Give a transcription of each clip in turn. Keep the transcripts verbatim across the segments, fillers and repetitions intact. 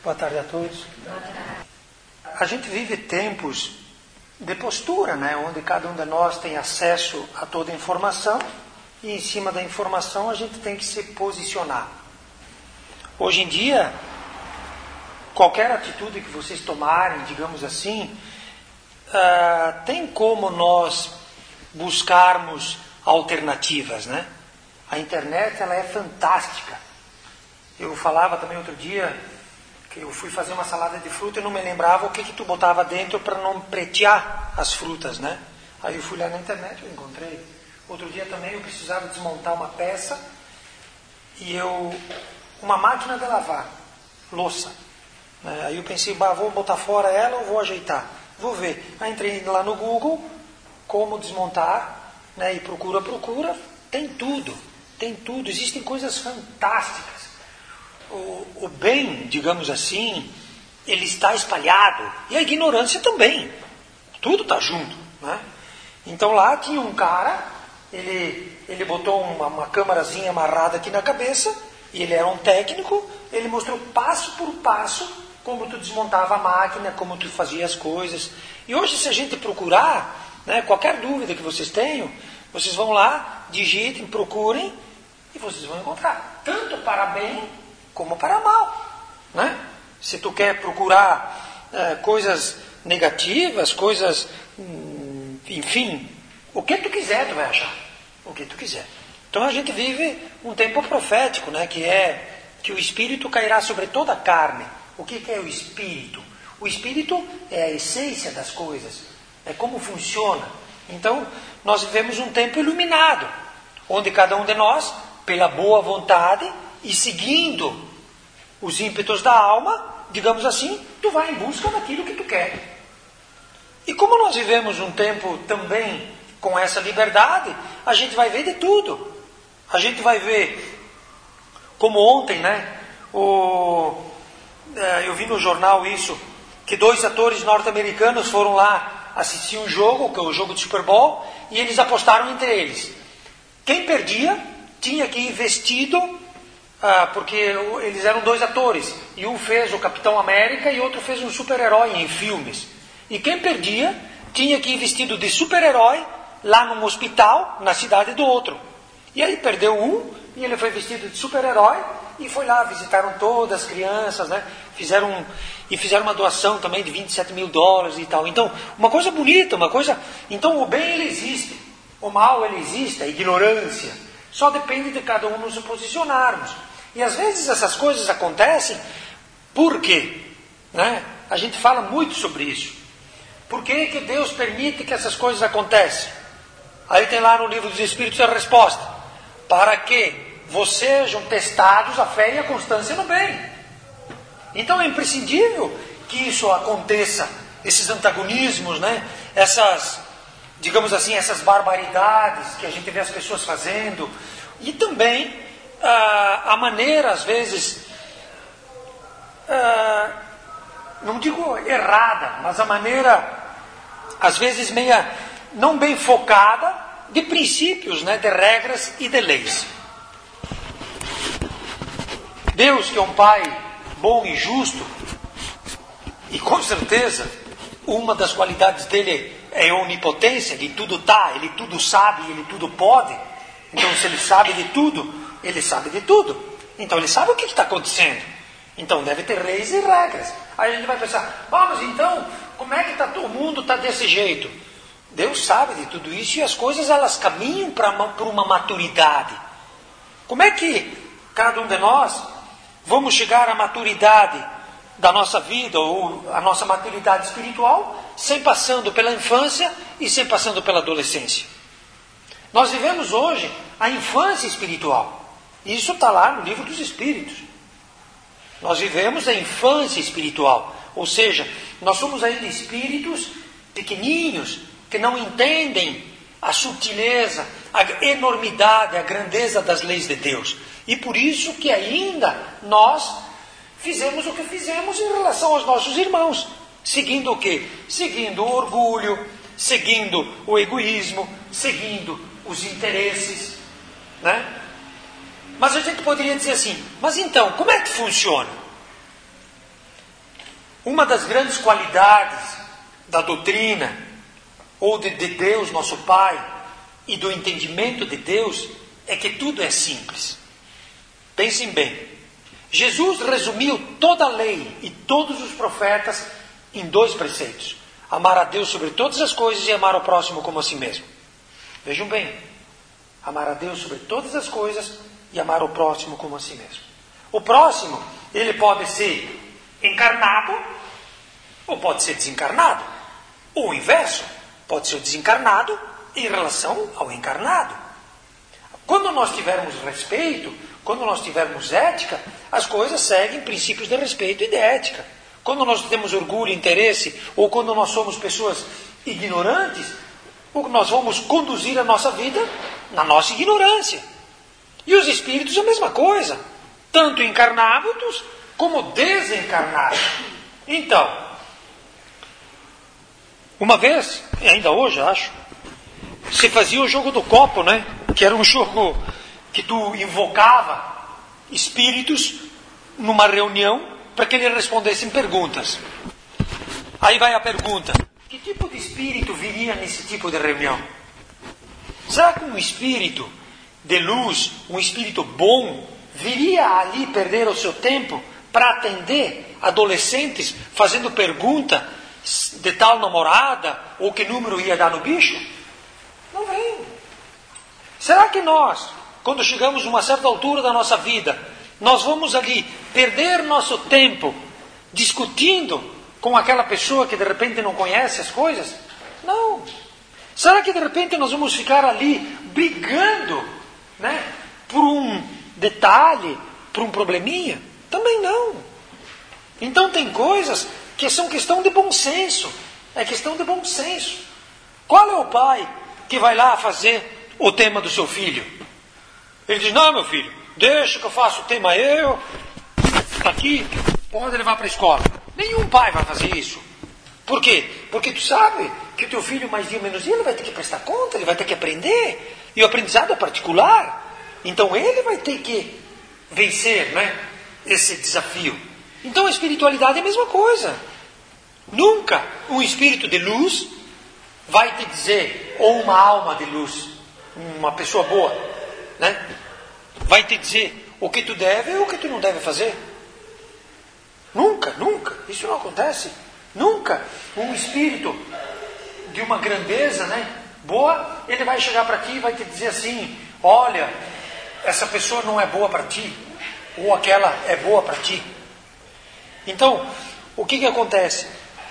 Boa tarde a todos. A gente vive tempos de postura, né? Onde cada um de nós tem acesso a toda a informação e em cima da informação a gente tem que se posicionar. Hoje em dia, qualquer atitude que vocês tomarem, digamos assim, uh, tem como nós buscarmos alternativas, né? A internet, ela é fantástica. Eu falava também outro dia que eu fui fazer uma salada de fruta e não me lembrava o que que tu botava dentro para não pretear as frutas, né? Aí eu fui lá na internet e encontrei. Outro dia também eu precisava desmontar uma peça e eu... uma máquina de lavar louça. Né? Aí eu pensei, bah, vou botar fora ela ou vou ajeitar? Vou ver. Aí entrei lá no Google, como desmontar, né? E procura, procura, tem tudo. Tem tudo, existem coisas fantásticas. O, o bem, digamos assim, ele está espalhado. E a ignorância também. Tudo está junto. Né? Então lá tinha um cara, ele, ele botou uma, uma câmerazinha amarrada aqui na cabeça, e ele era um técnico, ele mostrou passo por passo como tu desmontava a máquina, como tu fazia as coisas. E hoje, se a gente procurar, né, qualquer dúvida que vocês tenham, vocês vão lá, digitem, procurem, e vocês vão encontrar, tanto para bem como para mal. Né? Se tu quer procurar é, coisas negativas, coisas, hum, enfim, o que tu quiser tu vai achar, o que tu quiser. Então a gente vive um tempo profético, né, que é que o Espírito cairá sobre toda a carne. O que, que é o Espírito? O Espírito é a essência das coisas, é como funciona. Então nós vivemos um tempo iluminado, onde cada um de nós, pela boa vontade e seguindo os ímpetos da alma, digamos assim, tu vai em busca daquilo que tu quer. E como nós vivemos um tempo também com essa liberdade, a gente vai ver de tudo. A gente vai ver, como ontem, né? O, é, eu vi no jornal isso, que dois atores norte-americanos foram lá assistir um jogo, que é o jogo de Super Bowl, e eles apostaram entre eles. Quem perdia tinha que ir vestido, ah, porque eles eram dois atores, e um fez o Capitão América e outro fez um super-herói em filmes. E quem perdia tinha que ir vestido de super-herói lá num hospital, na cidade do outro. E aí perdeu um, e ele foi vestido de super-herói, e foi lá, visitaram todas as crianças, né? Fizeram, e fizeram uma doação também de vinte e sete mil dólares e tal. Então, uma coisa bonita, uma coisa... Então, o bem, ele existe. O mal, ele existe, a ignorância. Só depende de cada um nos posicionarmos. E às vezes essas coisas acontecem, por quê? Né? A gente fala muito sobre isso. Por que que Deus permite que essas coisas aconteçam? Aí tem lá no livro dos Espíritos a resposta. Para que vocês sejam testados a fé e a constância no bem. Então é imprescindível que isso aconteça, esses antagonismos, né? Essas, digamos assim, essas barbaridades que a gente vê as pessoas fazendo. E também ah, a maneira, às vezes, ah, não digo errada, mas a maneira, às vezes, meia, não bem focada, de princípios, né, de regras e de leis. Deus, que é um Pai bom e justo, e com certeza uma das qualidades dele é a onipotência, ele tudo está, ele tudo sabe, ele tudo pode. Então, se ele sabe de tudo, ele sabe de tudo. Então, ele sabe o que está acontecendo. Então, deve ter leis e regras. Aí a gente vai pensar, ah, mas então, como é que tá, o mundo está desse jeito? Deus sabe de tudo isso e as coisas, elas caminham para uma, para uma maturidade. Como é que cada um de nós vamos chegar à maturidade da nossa vida, ou a nossa maturidade espiritual, sem passando pela infância e sem passando pela adolescência? Nós vivemos hoje a infância espiritual. Isso está lá no livro dos Espíritos. Nós vivemos a infância espiritual. Ou seja, nós somos ainda espíritos pequeninhos, que não entendem a sutileza, a enormidade, a grandeza das leis de Deus. E por isso que ainda nós fizemos o que fizemos em relação aos nossos irmãos. Seguindo o quê? Seguindo o orgulho, seguindo o egoísmo, seguindo os interesses. Né? Mas a gente poderia dizer assim, mas então, como é que funciona? Uma das grandes qualidades da doutrina, ou de, de Deus, nosso Pai, e do entendimento de Deus, é que tudo é simples. Pensem bem. Jesus resumiu toda a lei e todos os profetas em dois preceitos. Amar a Deus sobre todas as coisas e amar o próximo como a si mesmo. Vejam bem. Amar a Deus sobre todas as coisas e amar o próximo como a si mesmo. O próximo, ele pode ser encarnado ou pode ser desencarnado. Ou o inverso, pode ser desencarnado em relação ao encarnado. Quando nós tivermos respeito, quando nós tivermos ética, as coisas seguem princípios de respeito e de ética. Quando nós temos orgulho, interesse, ou quando nós somos pessoas ignorantes, nós vamos conduzir a nossa vida na nossa ignorância. E os espíritos a mesma coisa, tanto encarnados como desencarnados. Então, uma vez, e ainda hoje acho, se fazia o jogo do copo, né? Que era um jogo que tu invocava espíritos numa reunião para que eles respondessem perguntas. Aí vai a pergunta: que tipo de espírito viria nesse tipo de reunião? Será que um espírito de luz, um espírito bom, viria ali perder o seu tempo para atender adolescentes fazendo pergunta de tal namorada ou que número ia dar no bicho? Não vem. Será que nós, quando chegamos a uma certa altura da nossa vida, nós vamos ali perder nosso tempo discutindo com aquela pessoa que de repente não conhece as coisas? Não. Será que de repente nós vamos ficar ali brigando, né, por um detalhe, por um probleminha? Também não. Então tem coisas que são questão de bom senso. É questão de bom senso. Qual é o pai que vai lá fazer o tema do seu filho? Ele diz: não, meu filho, deixa que eu faço o tema eu, aqui, pode levar para a escola. Nenhum pai vai fazer isso. Por quê? Porque tu sabe que o teu filho, mais dia menos dia, ele vai ter que prestar conta, ele vai ter que aprender. E o aprendizado é particular. Então ele vai ter que vencer, né, esse desafio. Então a espiritualidade é a mesma coisa. Nunca um espírito de luz vai te dizer, ou uma alma de luz, uma pessoa boa, né, vai te dizer o que tu deve ou o que tu não deve fazer. Nunca, nunca. Isso não acontece. Nunca um espírito de uma grandeza, né, boa, ele vai chegar para ti e vai te dizer assim: olha, essa pessoa não é boa para ti, ou aquela é boa para ti. Então, o que que acontece?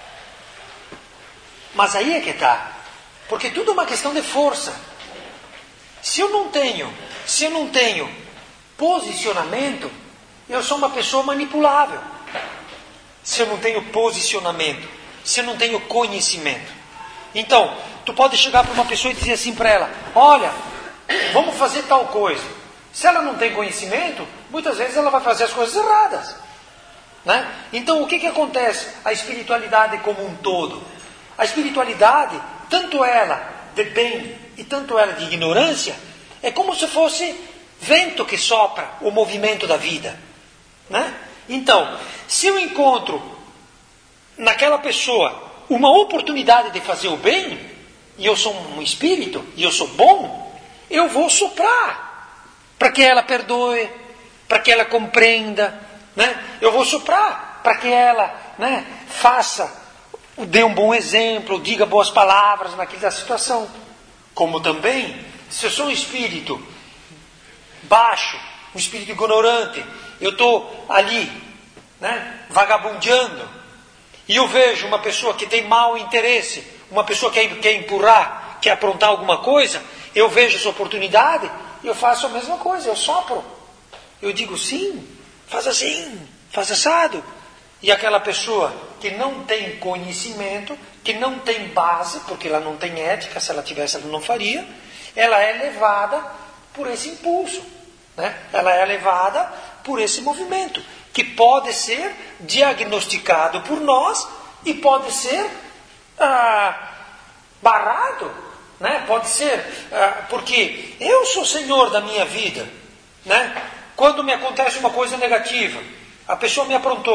Mas aí é que está. Porque tudo é uma questão de força. Se eu não tenho, se eu não tenho posicionamento, eu sou uma pessoa manipulável. Se eu não tenho posicionamento, se eu não tenho conhecimento. Então, tu pode chegar para uma pessoa e dizer assim para ela: olha, vamos fazer tal coisa. Se ela não tem conhecimento, muitas vezes ela vai fazer as coisas erradas, né? Então, o que que acontece? A espiritualidade como um todo. A espiritualidade, tanto ela de bem e tanto ela de ignorância, é como se fosse vento que sopra o movimento da vida, né? Então, se eu encontro naquela pessoa uma oportunidade de fazer o bem, e eu sou um espírito, e eu sou bom, eu vou soprar para que ela perdoe, para que ela compreenda, né? Eu vou soprar para que ela, né, faça, dê um bom exemplo, diga boas palavras naquela situação. Como também, se eu sou um espírito baixo, um espírito ignorante, eu estou ali, né, vagabundeando, e eu vejo uma pessoa que tem mau interesse, uma pessoa que quer, quer empurrar, quer aprontar alguma coisa, eu vejo essa oportunidade, e eu faço a mesma coisa, eu sopro. Eu digo: sim, faz assim, faz assado. E aquela pessoa que não tem conhecimento, que não tem base, porque ela não tem ética, se ela tivesse ela não faria, ela é levada por esse impulso, né? Ela é levada por esse movimento, que pode ser diagnosticado por nós e pode ser ah, barrado, né? Pode ser, ah, porque eu sou senhor da minha vida, né? Quando me acontece uma coisa negativa, a pessoa me aprontou,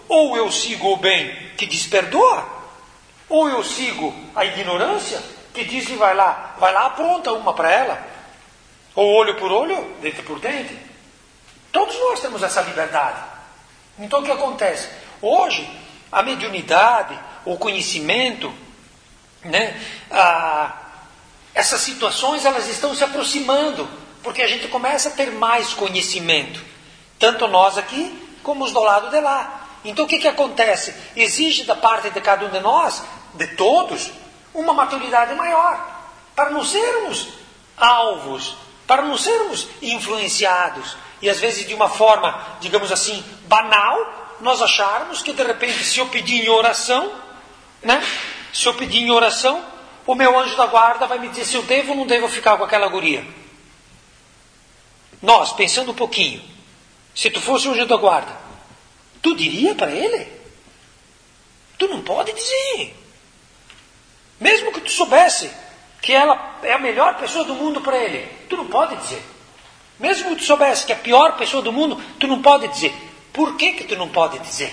Ou eu sigo o bem, que diz perdoa, ou eu sigo a ignorância, que diz que vai lá, vai lá, apronta uma para ela. Ou olho por olho, dente por dente. Todos nós temos essa liberdade. Então o que acontece? Hoje, a mediunidade, o conhecimento, né, a, essas situações elas estão se aproximando, porque a gente começa a ter mais conhecimento. Tanto nós aqui, como os do lado de lá. Então o que, que acontece? Exige da parte de cada um de nós, de todos, uma maturidade maior, para não sermos alvos, para não sermos influenciados, e às vezes de uma forma, digamos assim, banal, nós acharmos que de repente se eu pedir em oração, né? Se eu pedir em oração, o meu anjo da guarda vai me dizer se eu devo ou não devo ficar com aquela guria. Nós, pensando um pouquinho, se tu fosse o anjo da guarda, tu diria para ele? Tu não pode dizer. Mesmo que tu soubesse que ela é a melhor pessoa do mundo para ele, tu não pode dizer. Mesmo que tu soubesse que é a pior pessoa do mundo, tu não pode dizer. Por que que tu não pode dizer?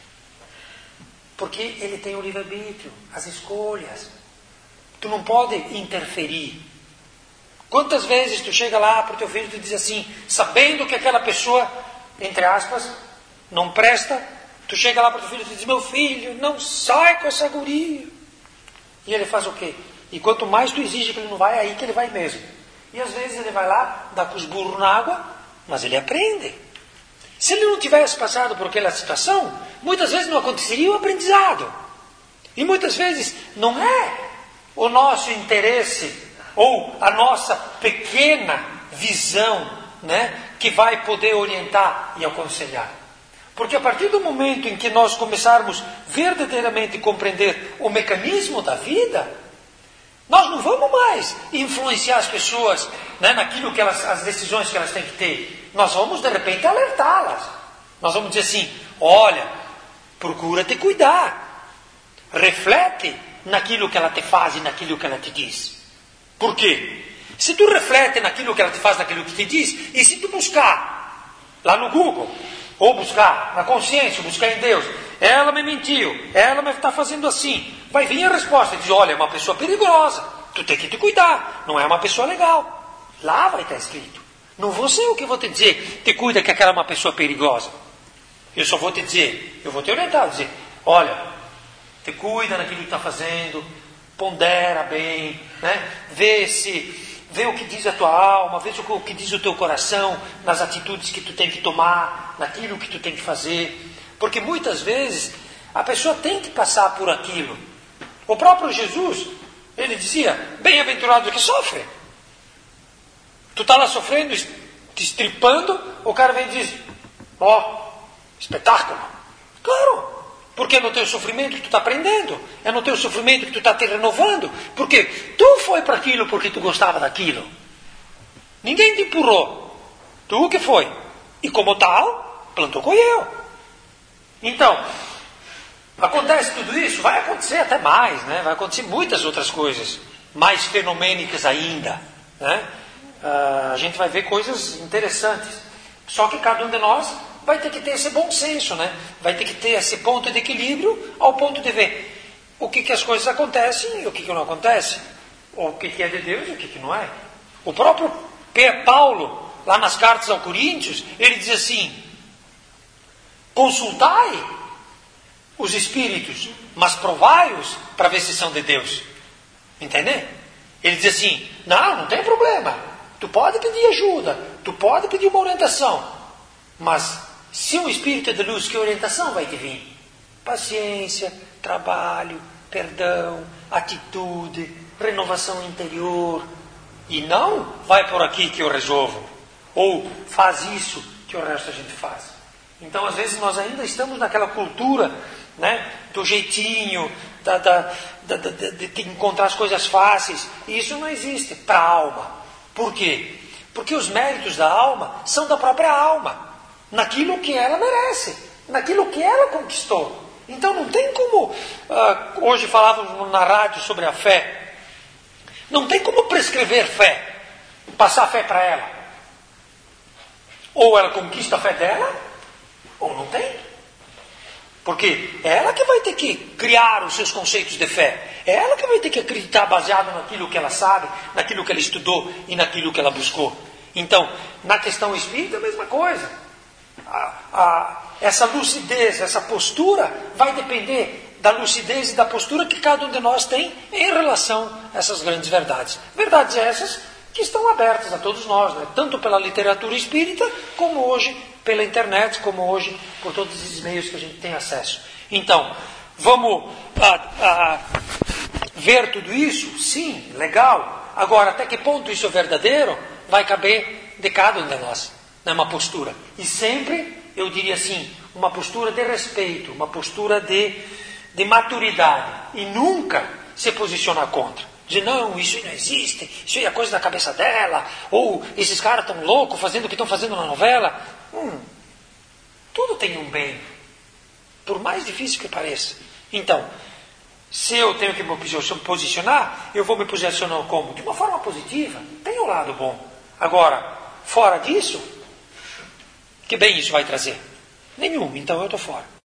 Porque ele tem o livre-arbítrio, as escolhas. Tu não pode interferir. Quantas vezes tu chega lá para o teu filho e tu diz assim, sabendo que aquela pessoa, entre aspas, não presta, tu chega lá para o teu filho e tu diz, meu filho, não sai com essa guria. E ele faz o quê? E quanto mais tu exige que ele não vai, é aí que ele vai mesmo. E às vezes ele vai lá, dá com os burros na água, mas ele aprende. Se ele não tivesse passado por aquela situação, muitas vezes não aconteceria o aprendizado. E muitas vezes não é o nosso interesse ou a nossa pequena visão, né, que vai poder orientar e aconselhar. Porque a partir do momento em que nós começarmos verdadeiramente a compreender o mecanismo da vida, nós não vamos mais influenciar as pessoas, né, naquilo que elas, as decisões que elas têm que ter. Nós vamos, de repente, alertá-las. Nós vamos dizer assim, olha, procura te cuidar. Reflete naquilo que ela te faz e naquilo que ela te diz. Por quê? Se tu reflete naquilo que ela te faz, naquilo que te diz, e se tu buscar lá no Google, ou buscar na consciência, buscar em Deus, ela me mentiu, ela me está fazendo assim, vai vir a resposta, diz, olha, é uma pessoa perigosa, tu tem que te cuidar, não é uma pessoa legal. Lá vai estar escrito. Não vou ser eu que vou te dizer, te cuida que aquela é uma pessoa perigosa. Eu só vou te dizer, eu vou te orientar, dizer, olha, te cuida naquilo que está fazendo, pondera bem, né? Vê se... Vê o que diz a tua alma, vê o que diz o teu coração, nas atitudes que tu tem que tomar, naquilo que tu tem que fazer. Porque muitas vezes a pessoa tem que passar por aquilo. O próprio Jesus, ele dizia, bem-aventurado o que sofre. Tu está lá sofrendo, te estripando, o cara vem e diz, ó, oh, espetáculo. Claro. Porque é no teu sofrimento que tu está aprendendo. É no teu sofrimento que tu está te renovando. Porque tu foi para aquilo porque tu gostava daquilo. Ninguém te empurrou. Tu que foi. E como tal, plantou colheu. Então, acontece tudo isso? Vai acontecer até mais, né? Vai acontecer muitas outras coisas. Mais fenomênicas ainda, né? Uh, a gente vai ver coisas interessantes. Só que cada um de nós vai ter que ter esse bom senso, né? Vai ter que ter esse ponto de equilíbrio ao ponto de ver o que, que as coisas acontecem e o que, que não acontece. Ou o que, que é de Deus e o que, que não é. O próprio Paulo, lá nas cartas aos Coríntios, ele diz assim, consultai os espíritos, mas provai-os para ver se são de Deus. Entendeu? Ele diz assim, não, não tem problema. Tu pode pedir ajuda, tu pode pedir uma orientação, mas se um espírito é de luz, que orientação vai te vir? Paciência, trabalho, perdão, atitude, renovação interior. E não vai por aqui que eu resolvo. Ou faz isso que o resto a gente faz. Então, às vezes, nós ainda estamos naquela cultura, né, do jeitinho, da, da, da, da, de, de encontrar as coisas fáceis. E isso não existe para a alma. Por quê? Porque os méritos da alma são da própria alma. Naquilo que ela merece, naquilo que ela conquistou. Então não tem como, uh, hoje falávamos na rádio sobre a fé, não tem como prescrever fé, passar fé para ela. Ou ela conquista a fé dela, ou não tem. Porque é ela que vai ter que criar os seus conceitos de fé. É ela que vai ter que acreditar baseado naquilo que ela sabe, naquilo que ela estudou e naquilo que ela buscou. Então, na questão espírita, a mesma coisa. A, a, essa lucidez, essa postura vai depender da lucidez e da postura que cada um de nós tem em relação a essas grandes verdades. Verdades essas que estão abertas a todos nós, né? Tanto pela literatura espírita, como hoje pela internet, como hoje por todos esses meios que a gente tem acesso. Então, vamos a, a, ver tudo isso? Sim, legal. Agora, até que ponto isso é verdadeiro? Vai caber de cada um de nós, numa postura. E sempre, eu diria assim, uma postura de respeito, uma postura de, de maturidade. E nunca se posicionar contra. Dizer, não, isso não existe, isso é coisa da cabeça dela, ou esses caras estão loucos fazendo o que estão fazendo na novela. Hum, tudo tem um bem, por mais difícil que pareça. Então, se eu tenho que me posicionar, eu vou me posicionar como? De uma forma positiva, tem o lado bom. Agora, fora disso, que bem isso vai trazer? Nenhum, então eu estou fora.